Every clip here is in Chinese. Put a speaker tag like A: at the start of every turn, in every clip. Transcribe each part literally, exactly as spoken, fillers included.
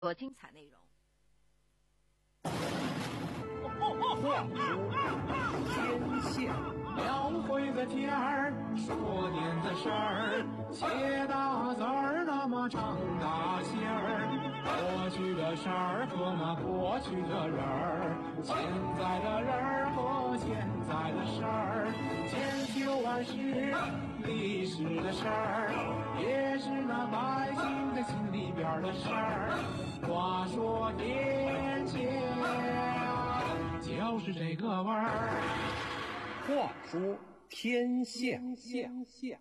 A: 多精彩内容。
B: 话说天下，
C: 描绘个天儿，说点子事儿，写大字儿，那么唱大戏儿。过去的事儿和那过去的人儿，现在的人儿和现在的事儿，千秋万世历史的事儿，也是那百姓的心里边的事儿。话说天下，就是这个味儿。
B: 话说天下，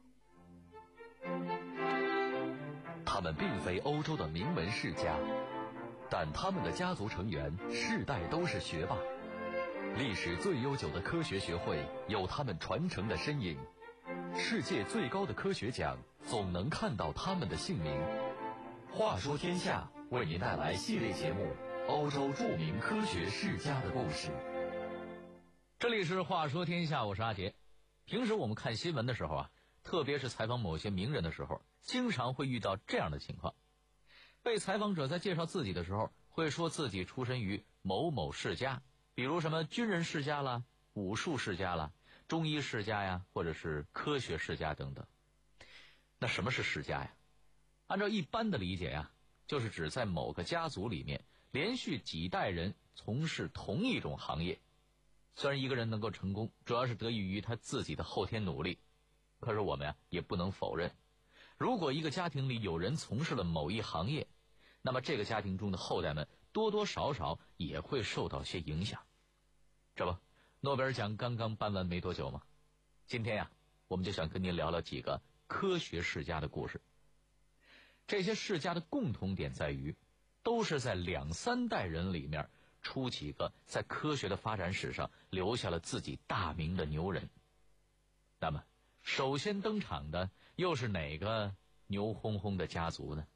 D: 他们并非欧洲的名门世家，但他们的家族成员世代都是学霸。历史最悠久的科学学会有他们传承的身影，世界最高的科学奖总能看到他们的姓名。话说天下为您带来系列节目《欧洲著名科学世家的故事》。
E: 这里是话说天下，我是阿杰。平时我们看新闻的时候啊，特别是采访某些名人的时候，经常会遇到这样的情况。被采访者在介绍自己的时候，会说自己出身于某某世家，比如什么军人世家啦、武术世家啦、中医世家呀，或者是科学世家等等。那什么是世家呀？按照一般的理解呀，就是指在某个家族里面连续几代人从事同一种行业。虽然一个人能够成功，主要是得益于他自己的后天努力，可是我们呀也不能否认，如果一个家庭里有人从事了某一行业，那么这个家庭中的后代们多多少少也会受到些影响。这不，诺贝尔奖刚刚颁完没多久嘛，今天呀，我们就想跟您聊聊几个科学世家的故事。这些世家的共同点在于，都是在两三代人里面出几个在科学的发展史上留下了自己大名的牛人。那么首先登场的又是哪个牛哄哄的家族呢？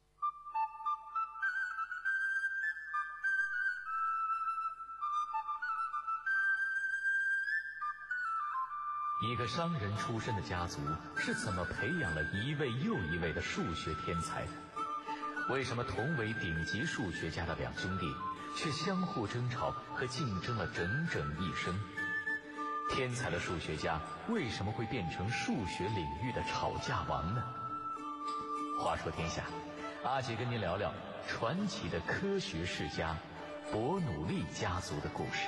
E: 一个商人出身的家族是怎么培养了一位又一位的数学天才的？为什么同为顶级数学家的两兄弟却相互争吵和竞争了整整一生？天才的数学家为什么会变成数学领域的吵架王呢？话说天下，阿杰跟您聊聊传奇的科学世家伯努利家族的故事。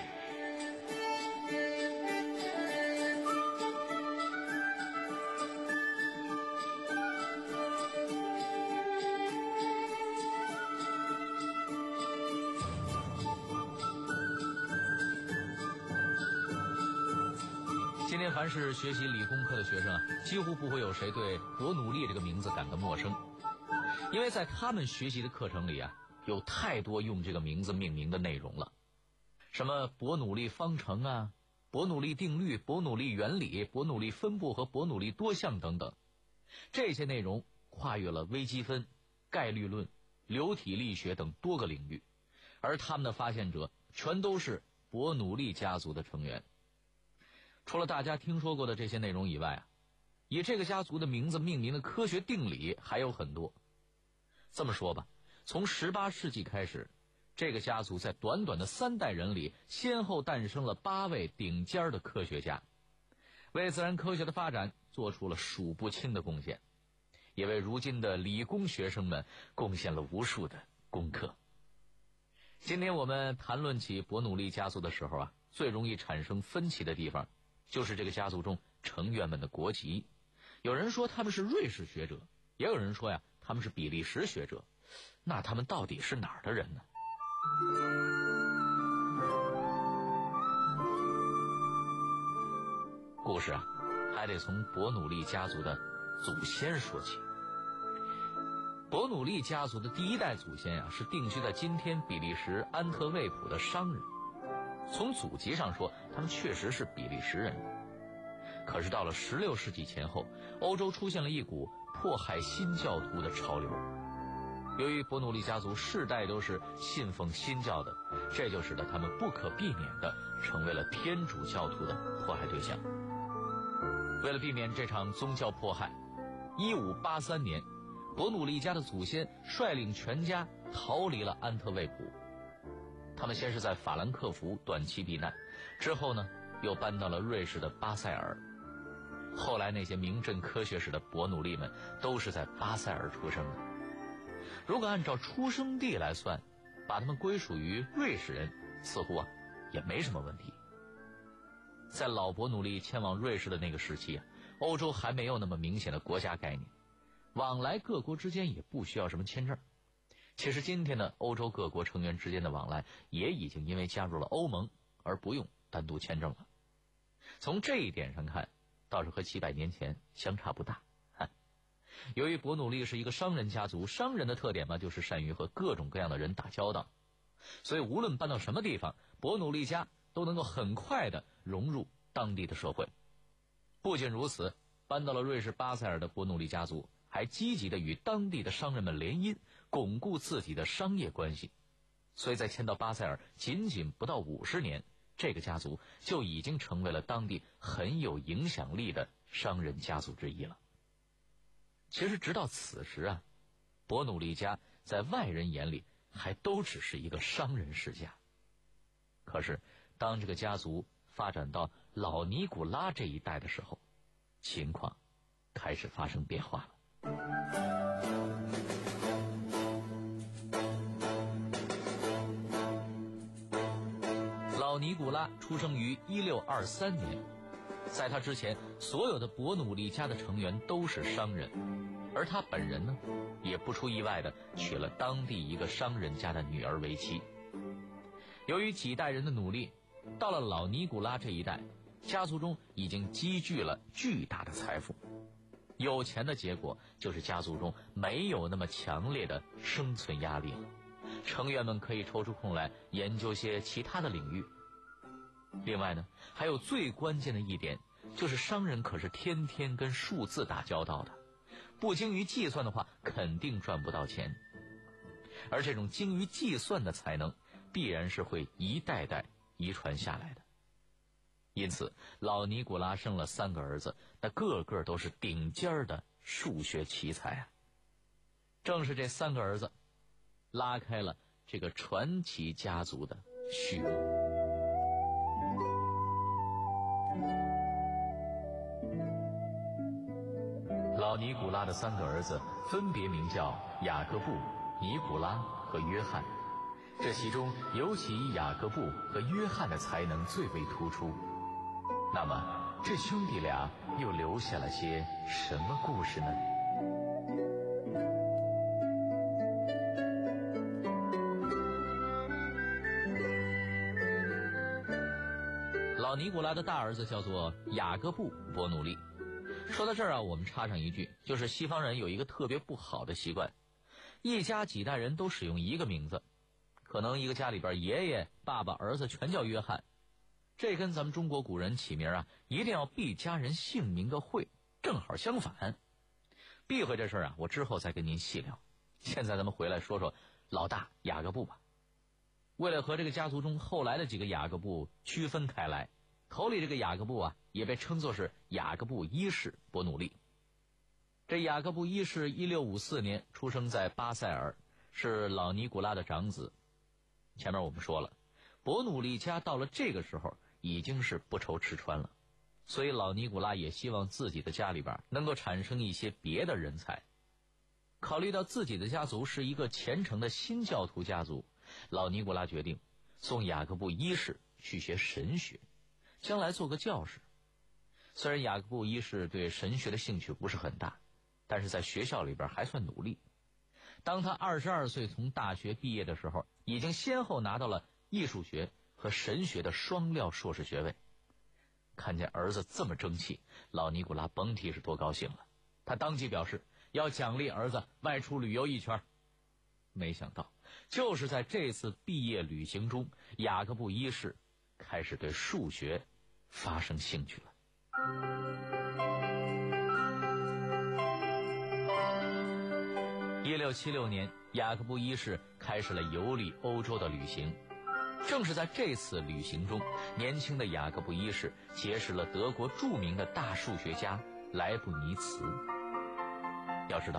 E: 今天凡是学习理工科的学生啊，几乎不会有谁对伯努利这个名字感到陌生，因为在他们学习的课程里啊，有太多用这个名字命名的内容了，什么伯努利方程啊、伯努利定律、伯努利原理、伯努利分布和伯努利多项等等。这些内容跨越了微积分、概率论、流体力学等多个领域，而他们的发现者全都是伯努利家族的成员。除了大家听说过的这些内容以外啊，以这个家族的名字命名的科学定理还有很多。这么说吧，从十八世纪开始，这个家族在短短的三代人里先后诞生了八位顶尖的科学家，为自然科学的发展做出了数不清的贡献，也为如今的理工学生们贡献了无数的功课。今天我们谈论起伯努利家族的时候啊，最容易产生分歧的地方就是这个家族中成员们的国籍。有人说他们是瑞士学者，也有人说呀他们是比利时学者，那他们到底是哪儿的人呢？故事啊还得从伯努利家族的祖先说起。伯努利家族的第一代祖先啊是定居在今天比利时安特卫普的商人，从祖籍上说他们确实是比利时人。可是到了十六世纪前后，欧洲出现了一股迫害新教徒的潮流。由于伯努利家族世代都是信奉新教的，这就使得他们不可避免地成为了天主教徒的迫害对象。为了避免这场宗教迫害，一五八三年伯努利家的祖先率领全家逃离了安特卫普。他们先是在法兰克福短期避难，之后呢又搬到了瑞士的巴塞尔。后来那些名震科学史的伯努利们都是在巴塞尔出生的。如果按照出生地来算，把他们归属于瑞士人，似乎啊也没什么问题。在老伯努利迁往瑞士的那个时期啊，欧洲还没有那么明显的国家概念，往来各国之间也不需要什么签证。其实今天的欧洲各国成员之间的往来也已经因为加入了欧盟而不用单独签证了。从这一点上看，倒是和几百年前相差不大。由于伯努利是一个商人家族，商人的特点嘛，就是善于和各种各样的人打交道，所以无论搬到什么地方，伯努利家都能够很快地融入当地的社会。不仅如此，搬到了瑞士巴塞尔的伯努利家族还积极地与当地的商人们联姻，巩固自己的商业关系。所以在迁到巴塞尔仅仅不到五十年，这个家族就已经成为了当地很有影响力的商人家族之一了。其实直到此时啊，伯努利家在外人眼里还都只是一个商人世家。可是当这个家族发展到老尼古拉这一代的时候，情况开始发生变化了。老尼古拉出生于一六二三年，在他之前，所有的伯努利家的成员都是商人，而他本人呢，也不出意外的娶了当地一个商人家的女儿为妻。由于几代人的努力，到了老尼古拉这一代，家族中已经积聚了巨大的财富。有钱的结果就是家族中没有那么强烈的生存压力了，成员们可以抽出空来研究些其他的领域。另外呢，还有最关键的一点，就是商人可是天天跟数字打交道的，不精于计算的话肯定赚不到钱。而这种精于计算的才能必然是会一代代遗传下来的。因此老尼古拉生了三个儿子，那个个都是顶尖的数学奇才啊。正是这三个儿子拉开了这个传奇家族的序幕。老尼古拉的三个儿子分别名叫雅各布、尼古拉和约翰，这其中尤其以雅各布和约翰的才能最为突出。那么这兄弟俩又留下了些什么故事呢？老尼古拉的大儿子叫做雅各布·伯努利。说到这儿啊，我们插上一句，就是西方人有一个特别不好的习惯，一家几代人都使用一个名字，可能一个家里边爷爷、爸爸、儿子全叫约翰，这跟咱们中国古人起名啊，一定要避家人姓名的讳，正好相反。避讳这事儿啊，我之后再跟您细聊。现在咱们回来说说老大雅各布吧。为了和这个家族中后来的几个雅各布区分开来，头里这个雅各布啊，也被称作是雅各布一世伯努利。这雅各布一世一六五四年出生在巴塞尔，是老尼古拉的长子。前面我们说了，伯努利家到了这个时候已经是不愁吃穿了，所以老尼古拉也希望自己的家里边能够产生一些别的人才。考虑到自己的家族是一个虔诚的新教徒家族，老尼古拉决定送雅各布一世去学神学，将来做个教士。虽然雅各布一世对神学的兴趣不是很大，但是在学校里边还算努力。当他二十二岁从大学毕业的时候，已经先后拿到了艺术学和神学的双料硕士学位。看见儿子这么争气，老尼古拉甭提是多高兴了。他当即表示要奖励儿子外出旅游一圈。没想到就是在这次毕业旅行中，雅各布一世开始对数学发生兴趣了。一六七六年，雅各布一世开始了游历欧洲的旅行。正是在这次旅行中，年轻的雅各布一世结识了德国著名的大数学家莱布尼茨。要知道，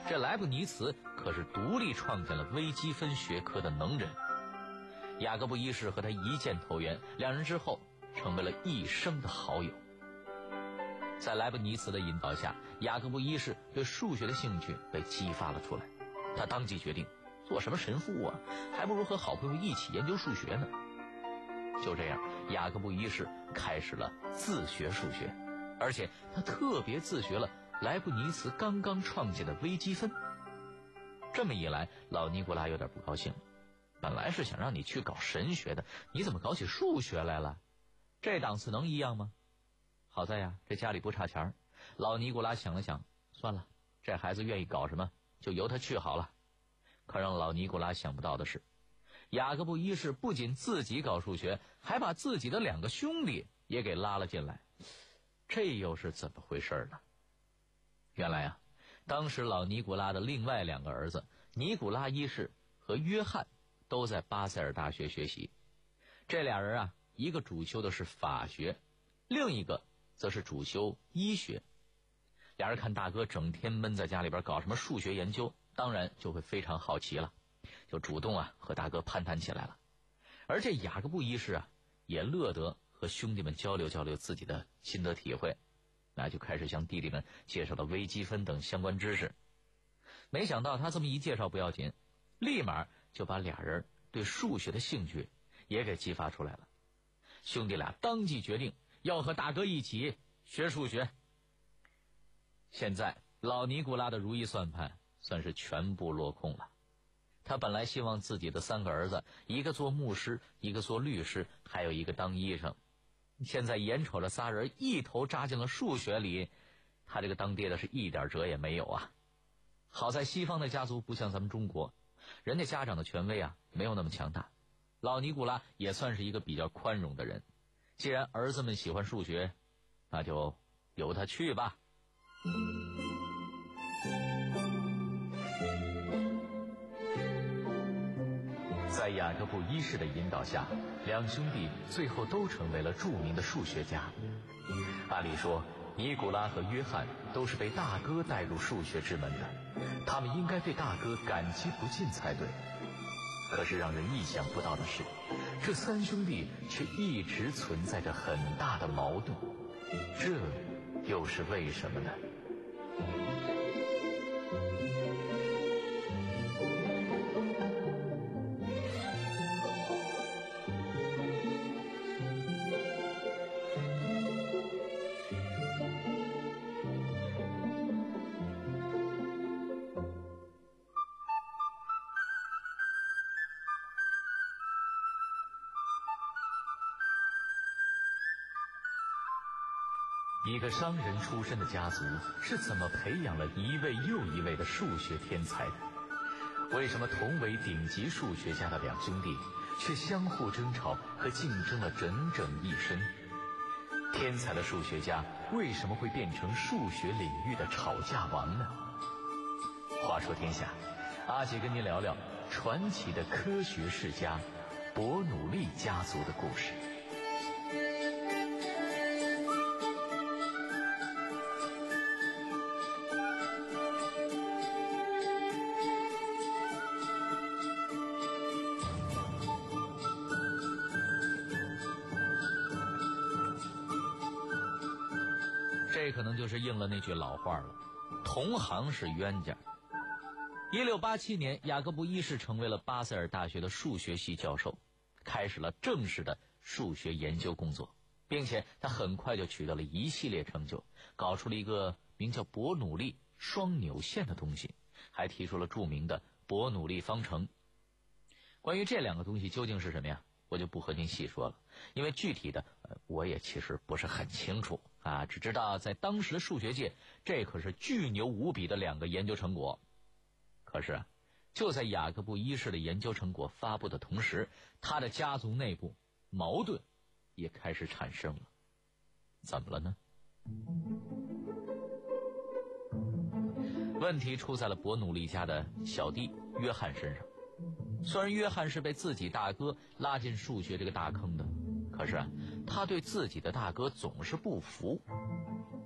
E: 这莱布尼茨可是独立创建了微积分学科的能人。雅各布一世和他一箭投缘，两人之后成为了一生的好友。在莱布尼茨的引导下，雅各布一世对数学的兴趣被激发了出来。他当即决定，做什么神父啊，还不如和好朋友一起研究数学呢。就这样，雅各布一世开始了自学数学，而且他特别自学了莱布尼茨刚刚创建的微积分。这么一来，老尼古拉有点不高兴了。本来是想让你去搞神学的，你怎么搞起数学来了？这档次能一样吗？好在呀，这家里不差钱。老尼古拉想了想，算了，这孩子愿意搞什么，就由他去好了。可让老尼古拉想不到的是，雅各布一世不仅自己搞数学，还把自己的两个兄弟也给拉了进来。这又是怎么回事呢？原来啊，当时老尼古拉的另外两个儿子尼古拉一世和约翰都在巴塞尔大学学习。这俩人啊，一个主修的是法学，另一个则是主修医学。俩人看大哥整天闷在家里边搞什么数学研究，当然就会非常好奇了，就主动啊和大哥攀谈起来了。而这雅各布一世啊，也乐得和兄弟们交流交流自己的心得体会，那就开始向弟弟们介绍了微积分等相关知识。没想到他这么一介绍不要紧，立马就把俩人对数学的兴趣也给激发出来了。兄弟俩当即决定要和大哥一起学数学。现在老尼古拉的如意算盘算是全部落空了。他本来希望自己的三个儿子，一个做牧师，一个做律师，还有一个当医生。现在眼瞅着仨人一头扎进了数学里，他这个当爹的是一点辙也没有啊。好在西方的家族不像咱们中国，人家家长的权威啊没有那么强大。老尼古拉也算是一个比较宽容的人，既然儿子们喜欢数学，那就由他去吧。在雅各布一世的引导下，两兄弟最后都成为了著名的数学家。按理说，尼古拉和约翰都是被大哥带入数学之门的，他们应该对大哥感激不尽才对。可是让人意想不到的是，这三兄弟却一直存在着很大的矛盾，这又是为什么呢？一个商人出身的家族是怎么培养了一位又一位的数学天才的？为什么同为顶级数学家的两兄弟却相互争吵和竞争了整整一生？天才的数学家为什么会变成数学领域的吵架王呢？话说天下，阿杰跟您聊聊传奇的科学世家伯努利家族的故事。这可能就是应了那句老话了，同行是冤家。一六八七年，雅各布一世成为了巴塞尔大学的数学系教授，开始了正式的数学研究工作，并且他很快就取得了一系列成就，搞出了一个名叫伯努利双扭线的东西，还提出了著名的伯努利方程。关于这两个东西究竟是什么呀，我就不和您细说了，因为具体的、呃、我也其实不是很清楚啊，只知道在当时的数学界，这可是巨牛无比的两个研究成果。可是啊，就在雅各布一世的研究成果发布的同时，他的家族内部矛盾也开始产生了。怎么了呢？问题出在了伯努利家的小弟约翰身上。虽然约翰是被自己大哥拉进数学这个大坑的，可是啊，他对自己的大哥总是不服。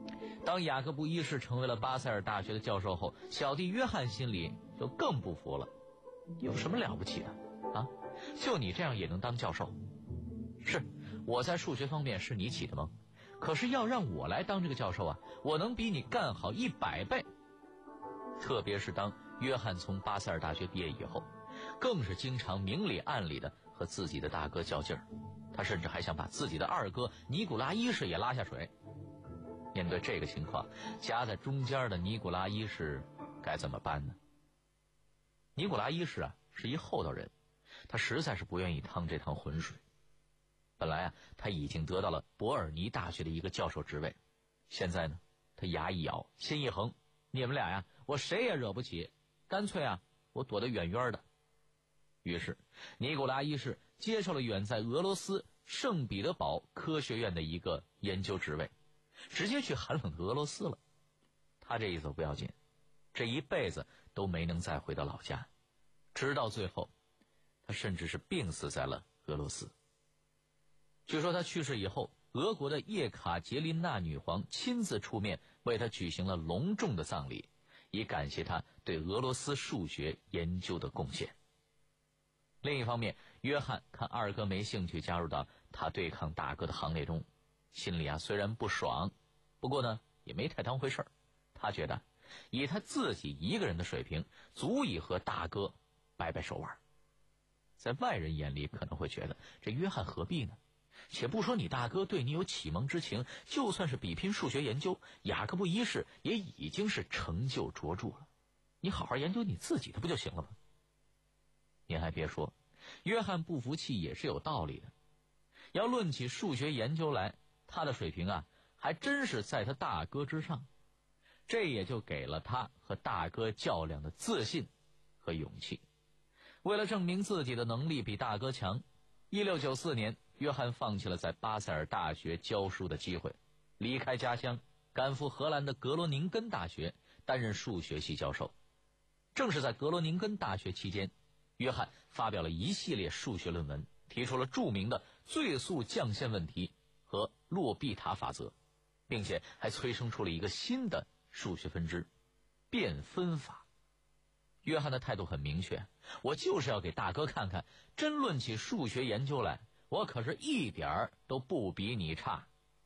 E: 当雅各布一世成为了巴塞尔大学的教授后，小弟约翰心里就更不服了。有什么了不起的啊？就你这样也能当教授？是，我在数学方面是你起的蒙，可是要让我来当这个教授啊，我能比你干好一百倍。特别是当约翰从巴塞尔大学毕业以后，更是经常明里暗里的和自己的大哥较劲儿，他甚至还想把自己的二哥尼古拉一世也拉下水。面对这个情况，夹在中间的尼古拉一世该怎么办呢？尼古拉一世啊是一厚道人，他实在是不愿意趟这趟浑水。本来啊他已经得到了伯尔尼大学的一个教授职位，现在呢他牙一咬，心一横，你们俩呀我谁也惹不起，干脆啊我躲得远远的。于是尼古拉一世接受了远在俄罗斯圣彼得堡科学院的一个研究职位，直接去寒冷的俄罗斯了。他这一走不要紧，这一辈子都没能再回到老家，直到最后他甚至是病死在了俄罗斯。据说他去世以后，俄国的叶卡捷琳娜女皇亲自出面为他举行了隆重的葬礼，以感谢他对俄罗斯数学研究的贡献。另一方面，约翰看二哥没兴趣加入到他对抗大哥的行列中，心里啊虽然不爽，不过呢也没太当回事儿。他觉得以他自己一个人的水平，足以和大哥掰掰手腕。在外人眼里可能会觉得这约翰何必呢？且不说你大哥对你有启蒙之情，就算是比拼数学研究，雅各布一世也已经是成就卓著了，你好好研究你自己的不就行了吗？您还别说，约翰不服气也是有道理的。要论起数学研究来，他的水平啊还真是在他大哥之上，这也就给了他和大哥较量的自信和勇气。为了证明自己的能力比大哥强，一六九四年约翰放弃了在巴塞尔大学教书的机会，离开家乡，赶赴荷兰的格罗宁根大学担任数学系教授。正是在格罗宁根大学期间，约翰发表了一系列数学论文，提出了著名的最速降线问题和洛必塔法则，并且还催生出了一个新的数学分支——变分法。约翰的态度很明确，我就是要给大哥看看，真论起数学研究来，我可是一点儿都不比你差。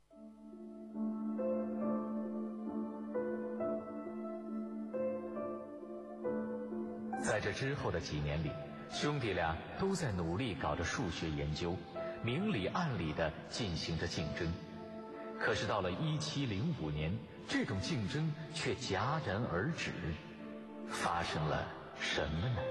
D: 在这之后的几年里，兄弟俩都在努力搞着数学研究，明里暗里地进行着竞争。可是到了一七零五年，这种竞争却戛然而止。发生了什么呢？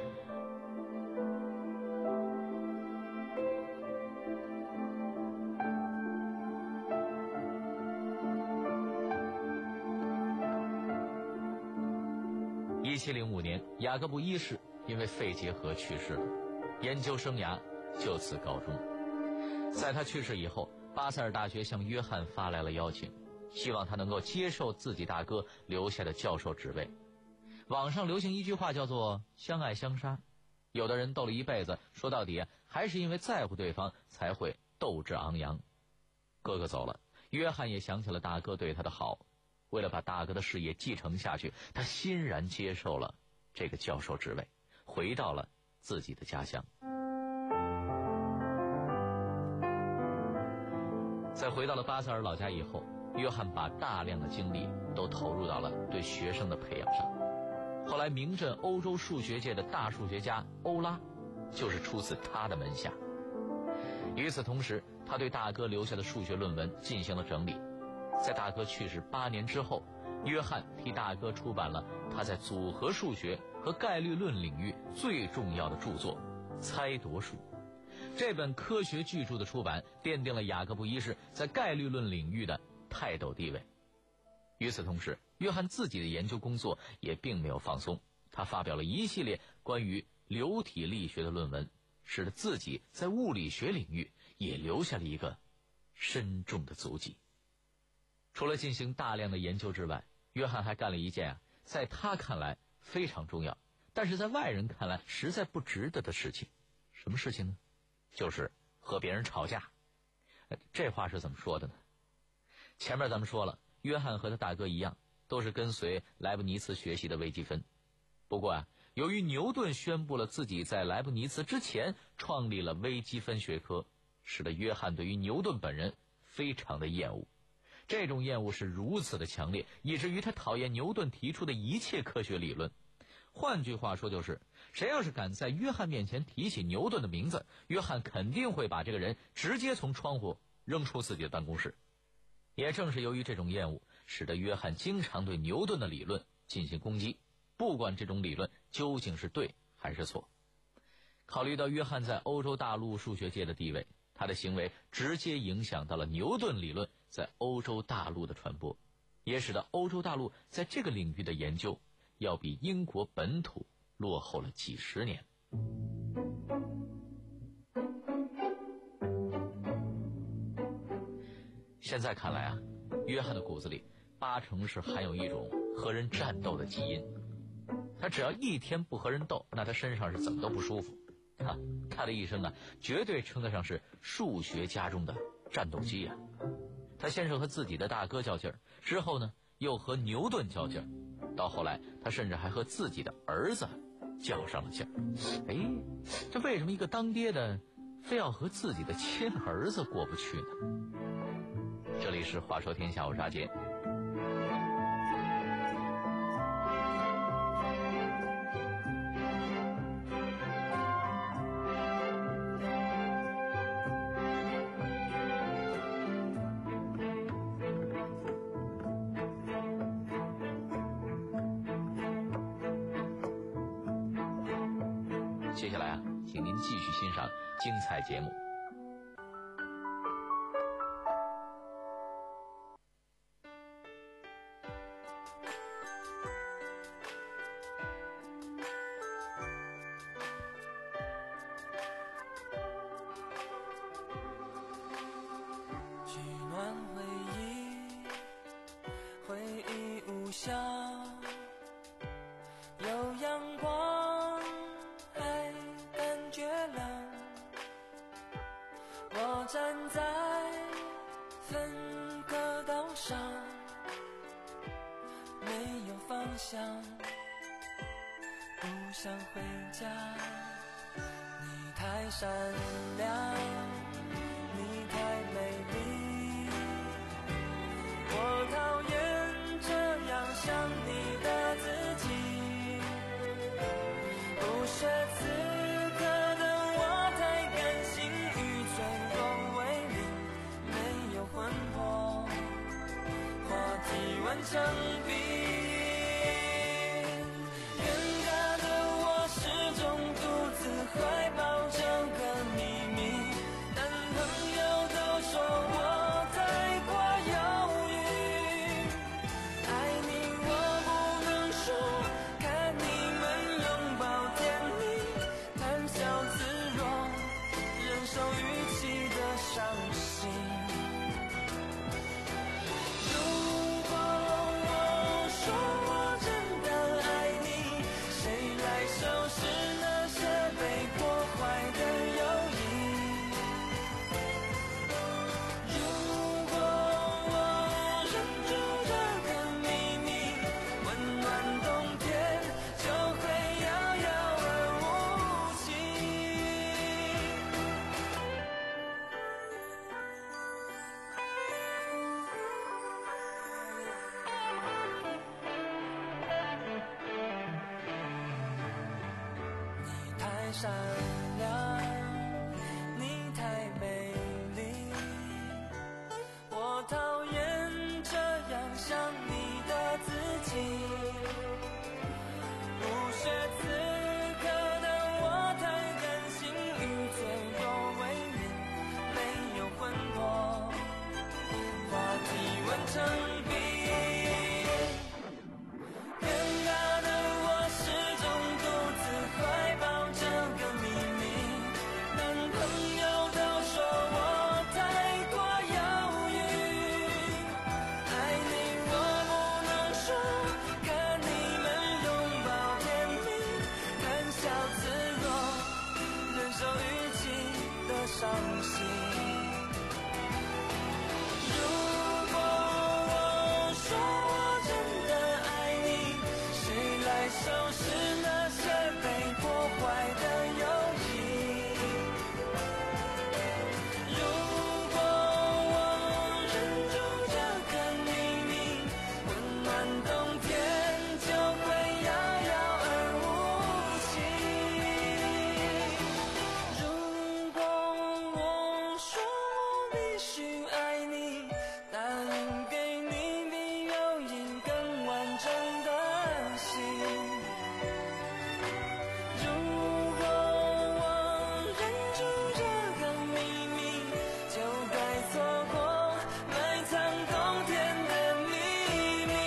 D: 一七零五年，雅各布一世因为肺结核去世了，研究生涯就此告终。在他去世以后，巴塞尔大学向约翰发来了邀请，希望他能够接受自己大哥留下的教授职位。网上流行一句话叫做相爱相杀，有的人斗了一辈子，说到底还是因为在乎对方才会斗志昂扬。哥哥走了，约翰也想起了大哥对他的好，为了把大哥的事业继承下去，他欣然接受了这个教授职位，回到了自己的家乡。在回到了巴塞尔老家以后，约翰把大量的精力都投入到了对学生的培养上。后来名震欧洲数学界的大数学家欧拉就是出自他的门下。与此同时，他对大哥留下的数学论文进行了整理。在大哥去世八年之后，约翰替大哥出版了他在组合数学和概率论领域最重要的著作《猜夺术》。这本科学巨著的出版奠定了雅各布一世在概率论领域的泰斗地位。与此同时，约翰自己的研究工作也并没有放松，他发表了一系列关于流体力学的论文，使得自己在物理学领域也留下了一个深重的足迹。除了进行大量的研究之外，约翰还干了一件啊，在他看来非常重要，但是在外人看来实在不值得的事情。什么事情呢？就是和别人吵架。这话是怎么说的呢？前面咱们说了，
E: 约翰和他大哥一样，都是跟随莱布尼茨学习的微积分。不过啊，由于牛顿宣布了自己在莱布尼茨之前创立了微积分学科，使得约翰对于牛顿本人非常的厌恶。这种厌恶是如此的强烈，以至于他讨厌牛顿提出的一切科学理论。换句话说，就是谁要是敢在约翰面前提起牛顿的名字，约翰肯定会把这个人直接从窗户扔出自己的办公室。也正是由于这种厌恶，使得约翰经常对牛顿的理论进行攻击，不管这种理论究竟是对还是错。考虑到约翰在欧洲大陆数学界的地位，他的行为直接影响到了牛顿理论在欧洲大陆的传播，也使得欧洲大陆在这个领域的研究要比英国本土落后了几十年。现在看来啊，约翰的骨子里八成是含有一种和人战斗的基因。他只要一天不和人斗，那他身上是怎么都不舒服。啊，他的一生啊，绝对称得上是数学家中的战斗机啊。他先是和自己的大哥较劲儿，之后呢，又和牛顿较劲儿，到后来他甚至还和自己的儿子较上了劲儿。哎，这为什么一个当爹的非要和自己的亲儿子过不去呢？这里是话说天下，我是阿杰。接下来啊，请您继续欣赏精彩节目。
A: 取暖回忆，回忆无效，有阳光还感觉冷，我站在分隔岛上，没有方向，不想回家。你太善良，你太美丽，我讨厌这样想你的自己。不屑此刻的我太感性，与脆弱为邻，没有魂魄，话题完成笔。尴尬的我始终独自怀抱这个秘密，男朋友都说我太过犹豫，爱你我不能说，看你们拥抱甜蜜，谈笑自若，忍受语气的伤心。如果我说我真的爱你，谁来收拾那些被破坏的友谊？如果我忍住这个秘密，温暖冬天就会遥遥而无期。你太善良，你太美丽，我讨厌这样想你的自己。不屑此刻的我太感性，与脆弱为邻，没有魂魄，话题完成笔。尴尬的我始终独自怀抱这个秘密，男朋友都说我太过犹豫，爱你我不能说，看你们拥抱甜蜜，谈笑自若，忍受语气的伤心。如果我说我真的爱你，谁来收拾那些被破坏的友谊？如果我忍住这个秘密，温暖冬天就会遥遥而无期。如果我说我必须爱你，答应给你比友谊更完整的心。如果我忍住这个秘密，就该错过埋藏冬天的秘密。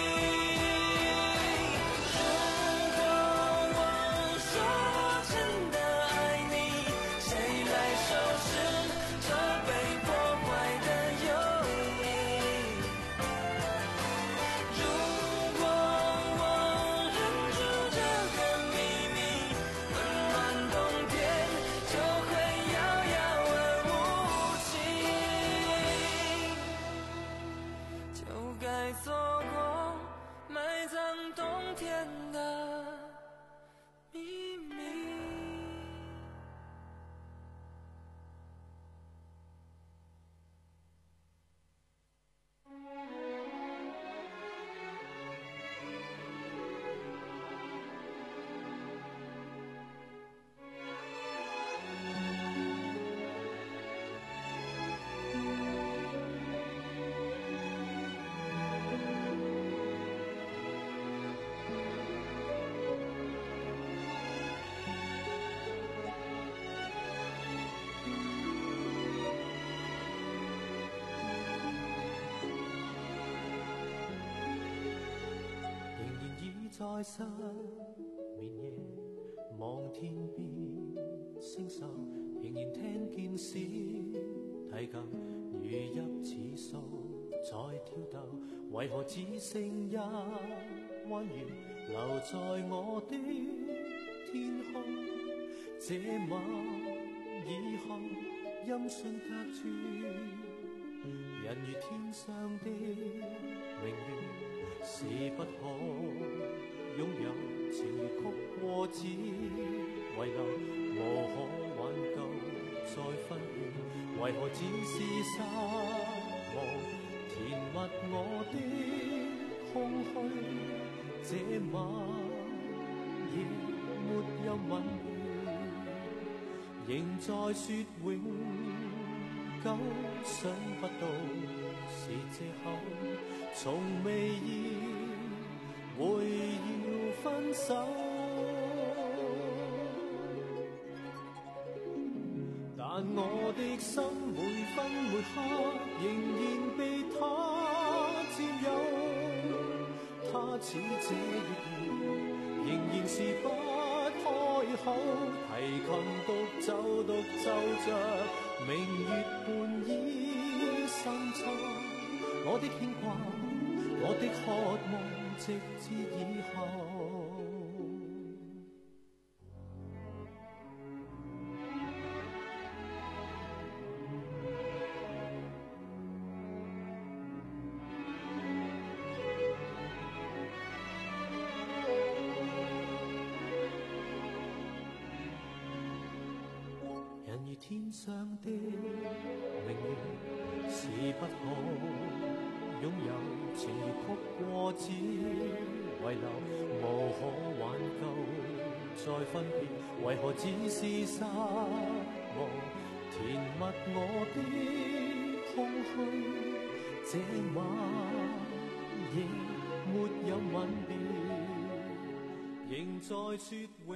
A: 如果我说我真的爱你，谁来收拾这被破坏的友谊？如果我忍住这个秘密，温暖冬天就会遥遥而无期，就该错过埋藏冬天的秘密。
F: 仍然倚在失眠夜，望天邊星宿，仍然聽見小提琴如泣似訴在跳動，為何只剩一彎月留在我的天空？這晚以後音訊隔絕，人如天上的明月，是不可擁有，情如曲過只遺留，無可挽救再分別，為何只是失望，填密我的空虛？這晚夜沒有吻別，仍在說永久，想不到是藉口，從未意會要分手，但我的心每分每刻仍然被他佔有，他似這月兒仍然是不開口，提琴獨奏獨奏着明月半倚深秋，我的牽掛，我的渴望，直至以後。人如天上的明月，是不可擁有，情如曲過只遺留，無可挽救再分別，為何只是失望，填密我的空虛？這晚夜沒有吻別，仍在說永。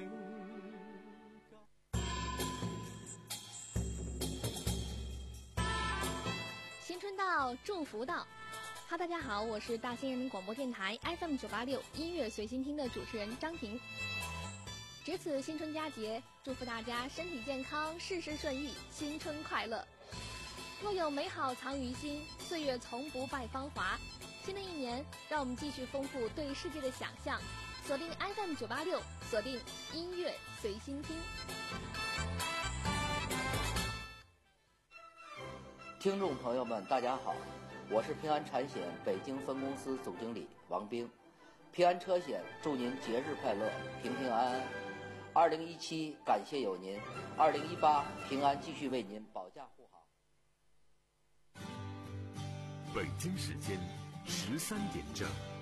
G: 新春到，祝福到。哈，大家好，我是大兴人民广播电台 F M 九八六音乐随心听的主持人张婷。值此新春佳节，祝福大家身体健康，事事顺意，新春快乐。若有美好藏于心，岁月从不败芳华。新的一年，让我们继续丰富对世界的想象，锁定 F M 九八六，锁定音乐随心听。
H: 听众朋友们，大家好， 我是平安产险北京分公司总经理王兵。平安车险祝您节日快乐，平平安安。二零一七感谢有您，二零一八平安继续为您保驾护航。
I: 北京时间十三点正。